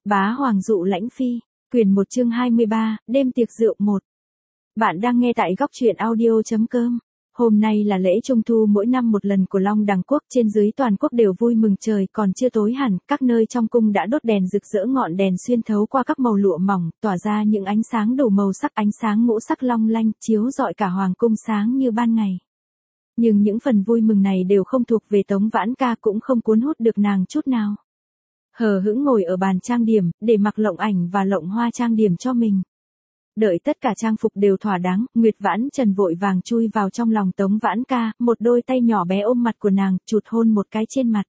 Bá Hoàng dụ lãnh phi, quyền 1 chương 23, đêm tiệc rượu 1. Bạn đang nghe tại góc truyện audio.com. Hôm nay là lễ Trung thu mỗi năm một lần của Long Đằng Quốc, trên dưới toàn quốc đều vui mừng, trời còn chưa tối hẳn, các nơi trong cung đã đốt đèn rực rỡ, ngọn đèn xuyên thấu qua các màu lụa mỏng, tỏa ra những ánh sáng đủ màu sắc, ánh sáng ngũ sắc long lanh, chiếu rọi cả hoàng cung sáng như ban ngày. Nhưng những phần vui mừng này đều không thuộc về Tống Vãn Ca, cũng không cuốn hút được nàng chút nào. Hờ hững ngồi ở bàn trang điểm, để mặc Lộng Ảnh và Lộng Hoa trang điểm cho mình. Đợi tất cả trang phục đều thỏa đáng, Nguyệt Vãn Trần vội vàng chui vào trong lòng Tống Vãn Ca, một đôi tay nhỏ bé ôm mặt của nàng, chụt hôn một cái trên mặt.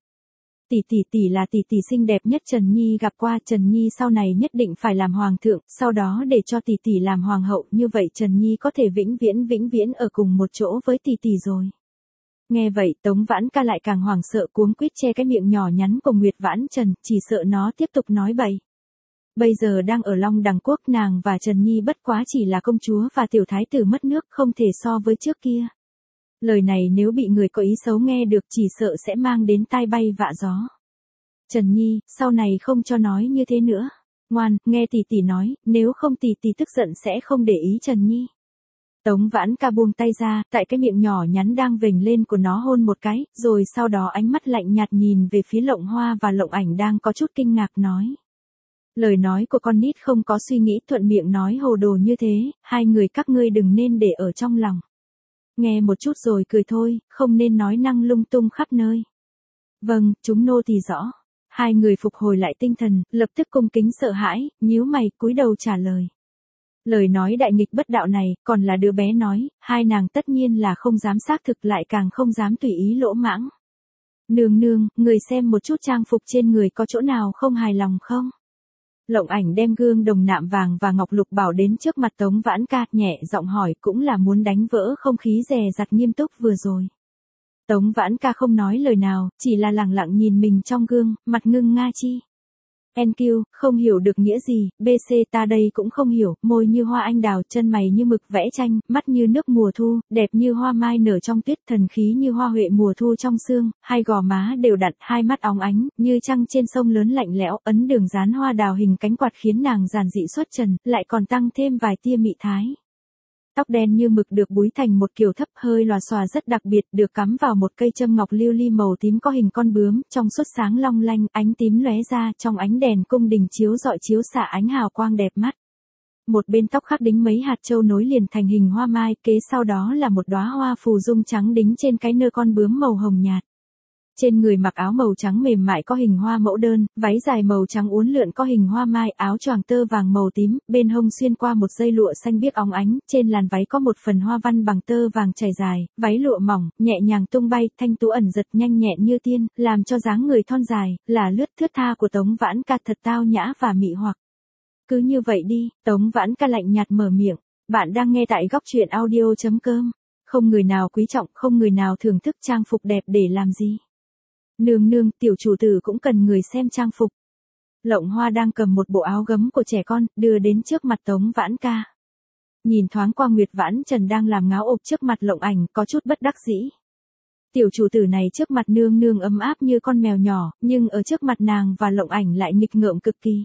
Tỷ là tỷ xinh đẹp nhất Trần Nhi gặp qua, Trần Nhi sau này nhất định phải làm hoàng thượng, sau đó để cho tỷ làm hoàng hậu, như vậy Trần Nhi có thể vĩnh viễn ở cùng một chỗ với tỷ rồi. Nghe vậy Tống Vãn Ca lại càng hoảng sợ, cuống quýt che cái miệng nhỏ nhắn của Nguyệt Vãn Trần, chỉ sợ nó tiếp tục nói bậy. Bây giờ đang ở Long Đằng Quốc, nàng và Trần Nhi bất quá chỉ là công chúa và tiểu thái tử mất nước, không thể so với trước kia. Lời này nếu bị người có ý xấu nghe được, chỉ sợ sẽ mang đến tai bay vạ gió. Trần Nhi, sau này không cho nói như thế nữa. Ngoan, nghe tỷ nói, nếu không tỷ tức giận sẽ không để ý Trần Nhi. Tống Vãn Ca buông tay ra, tại cái miệng nhỏ nhắn đang vểnh lên của nó hôn một cái, rồi sau đó ánh mắt lạnh nhạt nhìn về phía Lộng Hoa và Lộng Ảnh đang có chút kinh ngạc nói. Lời nói của con nít không có suy nghĩ, thuận miệng nói hồ đồ như thế, hai người các ngươi đừng nên để ở trong lòng. Nghe một chút rồi cười thôi, không nên nói năng lung tung khắp nơi. Vâng, chúng nô tỳ rõ. Hai người phục hồi lại tinh thần, lập tức cung kính sợ hãi, nhíu mày, cúi đầu trả lời. Lời nói đại nghịch bất đạo này, còn là đứa bé nói, hai nàng tất nhiên là không dám xác thực, lại càng không dám tùy ý lỗ mãng. Nương, người xem một chút trang phục trên người có chỗ nào không hài lòng không? Lộng Ảnh đem gương đồng nạm vàng và ngọc lục bảo đến trước mặt Tống Vãn Ca, nhẹ giọng hỏi, cũng là muốn đánh vỡ không khí dè dặt nghiêm túc vừa rồi. Tống Vãn Ca không nói lời nào, chỉ là lẳng lặng nhìn mình trong gương, mặt ngưng nga chi. NQ, không hiểu được nghĩa gì, BC ta đây cũng không hiểu, môi như hoa anh đào, chân mày như mực vẽ tranh, mắt như nước mùa thu, đẹp như hoa mai nở trong tuyết, thần khí như hoa huệ mùa thu trong sương, hai gò má đều đặn, hai mắt óng ánh, như trăng trên sông lớn lạnh lẽo, ấn đường dán hoa đào hình cánh quạt khiến nàng giản dị xuất trần, lại còn tăng thêm vài tia mị thái. Tóc đen như mực được búi thành một kiểu thấp hơi lòa xòa rất đặc biệt, được cắm vào một cây châm ngọc lưu ly màu tím có hình con bướm, trong suốt sáng long lanh, ánh tím lóe ra, trong ánh đèn cung đình chiếu rọi chiếu xạ ánh hào quang đẹp mắt. Một bên tóc khác đính mấy hạt châu nối liền thành hình hoa mai, kế sau đó là một đóa hoa phù dung trắng đính trên cái nơ con bướm màu hồng nhạt. Trên người mặc áo màu trắng mềm mại có hình hoa mẫu đơn, váy dài màu trắng uốn lượn có hình hoa mai, áo choàng tơ vàng màu tím, bên hông xuyên qua một dây lụa xanh biếc óng ánh, trên làn váy có một phần hoa văn bằng tơ vàng chảy dài, váy lụa mỏng, nhẹ nhàng tung bay, thanh tú ẩn giật nhanh nhẹn như tiên, làm cho dáng người thon dài, là lướt thướt tha của Tống Vãn Ca thật tao nhã và mị hoặc. Cứ như vậy đi, Tống Vãn Ca lạnh nhạt mở miệng, bạn đang nghe tại góc truyện audio.com. Không người nào quý trọng, không người nào thưởng thức trang phục đẹp để làm gì. Nương, tiểu chủ tử cũng cần người xem trang phục. Lộng Hoa đang cầm một bộ áo gấm của trẻ con, đưa đến trước mặt Tống Vãn Ca. Nhìn thoáng qua Nguyệt Vãn Trần đang làm ngáo ộp trước mặt Lộng Ảnh, có chút bất đắc dĩ. Tiểu chủ tử này trước mặt nương ấm áp như con mèo nhỏ, nhưng ở trước mặt nàng và Lộng Ảnh lại nghịch ngợm cực kỳ.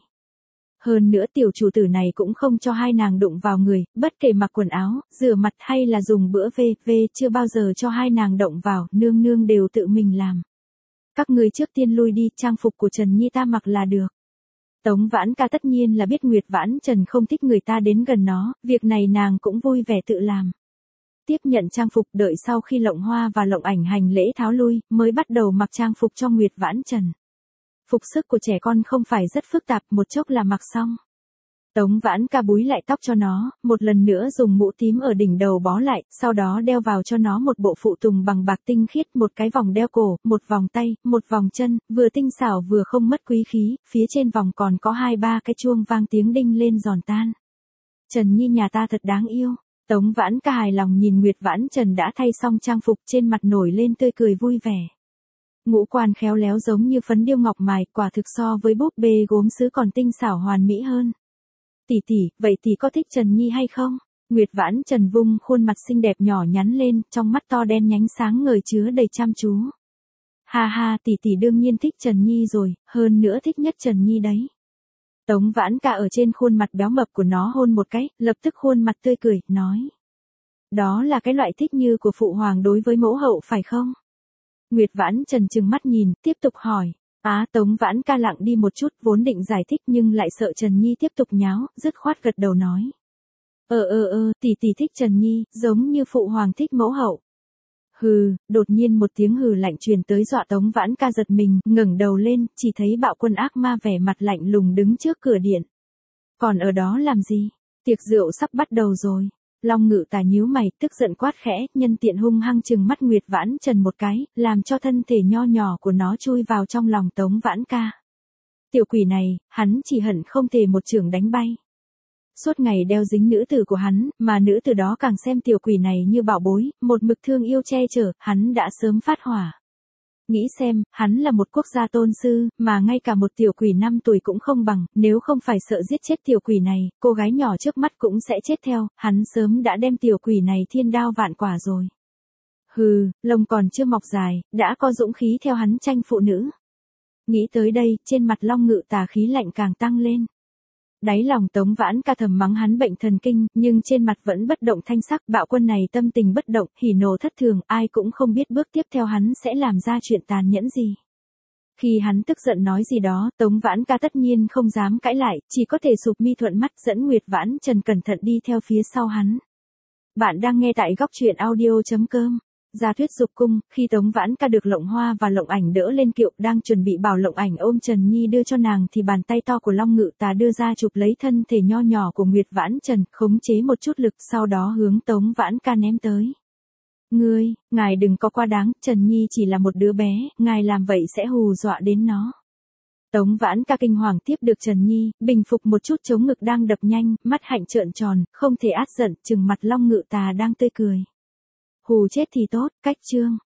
Hơn nữa tiểu chủ tử này cũng không cho hai nàng đụng vào người, bất kể mặc quần áo, rửa mặt hay là dùng bữa chưa bao giờ cho hai nàng động vào, nương đều tự mình làm. Các người trước tiên lui đi, trang phục của Trần Nhi ta mặc là được. Tống Vãn Ca tất nhiên là biết Nguyệt Vãn Trần không thích người ta đến gần nó, việc này nàng cũng vui vẻ tự làm. Tiếp nhận trang phục, đợi sau khi Lộng Hoa và Lộng Ảnh hành lễ tháo lui, mới bắt đầu mặc trang phục cho Nguyệt Vãn Trần. Phục sức của trẻ con không phải rất phức tạp, một chốc là mặc xong. Tống Vãn Ca búi lại tóc cho nó, một lần nữa dùng mũ tím ở đỉnh đầu bó lại, sau đó đeo vào cho nó một bộ phụ tùng bằng bạc tinh khiết, một cái vòng đeo cổ, một vòng tay, một vòng chân, vừa tinh xảo vừa không mất quý khí, phía trên vòng còn có 2-3 cái chuông vang tiếng đinh lên giòn tan. Trần Nhi nhà ta thật đáng yêu. Tống Vãn Ca hài lòng nhìn Nguyệt Vãn Trần đã thay xong trang phục, trên mặt nổi lên tươi cười vui vẻ. Ngũ quan khéo léo giống như phấn điêu ngọc mài, quả thực so với búp bê gốm sứ còn tinh xảo hoàn mỹ hơn. Tỷ, vậy tỷ có thích Trần Nhi hay không? Nguyệt Vãn Trần vung khuôn mặt xinh đẹp nhỏ nhắn lên, trong mắt to đen nhánh sáng ngời chứa đầy chăm chú. Ha, tỷ đương nhiên thích Trần Nhi rồi, hơn nữa thích nhất Trần Nhi đấy. Tống Vãn Ca ở trên khuôn mặt béo mập của nó hôn một cái, lập tức khuôn mặt tươi cười, nói. Đó là cái loại thích như của phụ hoàng đối với mẫu hậu phải không? Nguyệt Vãn Trần trừng mắt nhìn, tiếp tục hỏi. Tống Vãn Ca lặng đi một chút, vốn định giải thích nhưng lại sợ Trần Nhi tiếp tục nháo, dứt khoát gật đầu nói. Tỷ thích Trần Nhi, giống như phụ hoàng thích mẫu hậu. Hừ, đột nhiên một tiếng hừ lạnh truyền tới dọa Tống Vãn Ca giật mình, ngẩng đầu lên, chỉ thấy Bạo Quân ác ma vẻ mặt lạnh lùng đứng trước cửa điện. Còn ở đó làm gì? Tiệc rượu sắp bắt đầu rồi. Long Ngự Tà nhíu mày, tức giận quát khẽ, nhân tiện hung hăng trừng mắt Nguyệt Vãn Trần một cái, làm cho thân thể nho nhỏ của nó chui vào trong lòng Tống Vãn Ca. Tiểu quỷ này, hắn chỉ hận không thể một chưởng đánh bay. Suốt ngày đeo dính nữ tử của hắn, mà nữ tử đó càng xem tiểu quỷ này như bảo bối, một mực thương yêu che chở, hắn đã sớm phát hỏa. Nghĩ xem, hắn là một quốc gia tôn sư, mà ngay cả một tiểu quỷ 5 tuổi cũng không bằng, nếu không phải sợ giết chết tiểu quỷ này, cô gái nhỏ trước mắt cũng sẽ chết theo, hắn sớm đã đem tiểu quỷ này thiên đao vạn quả rồi. Hừ, lông còn chưa mọc dài, đã có dũng khí theo hắn tranh phụ nữ. Nghĩ tới đây, trên mặt Long Ngự Tà khí lạnh càng tăng lên. Đáy lòng Tống Vãn Ca thầm mắng hắn bệnh thần kinh, nhưng trên mặt vẫn bất động thanh sắc. Bạo Quân này tâm tình bất động, hỉ nộ thất thường, ai cũng không biết bước tiếp theo hắn sẽ làm ra chuyện tàn nhẫn gì. Khi hắn tức giận nói gì đó, Tống Vãn Ca tất nhiên không dám cãi lại, chỉ có thể sụp mi thuận mắt dẫn Nguyệt Vãn Trần cẩn thận đi theo phía sau hắn. Bạn đang nghe tại góc truyện audio.com. Gia Thuyết Dục Cung, khi Tống Vãn Ca được Lộng Hoa và Lộng Ảnh đỡ lên kiệu, đang chuẩn bị bảo Lộng Ảnh ôm Trần Nhi đưa cho nàng thì bàn tay to của Long Ngự Tà đưa ra chụp lấy thân thể nho nhỏ của Nguyệt Vãn Trần, khống chế một chút lực, sau đó hướng Tống Vãn Ca ném tới. Ngài đừng có quá đáng, Trần Nhi chỉ là một đứa bé, ngài làm vậy sẽ hù dọa đến nó. Tống Vãn Ca kinh hoàng tiếp được Trần Nhi, bình phục một chút chống ngực đang đập nhanh, mắt hạnh trợn tròn, không thể át giận, trừng mặt Long Ngự Tà đang tươi cười. Hù chết thì tốt, cách chương.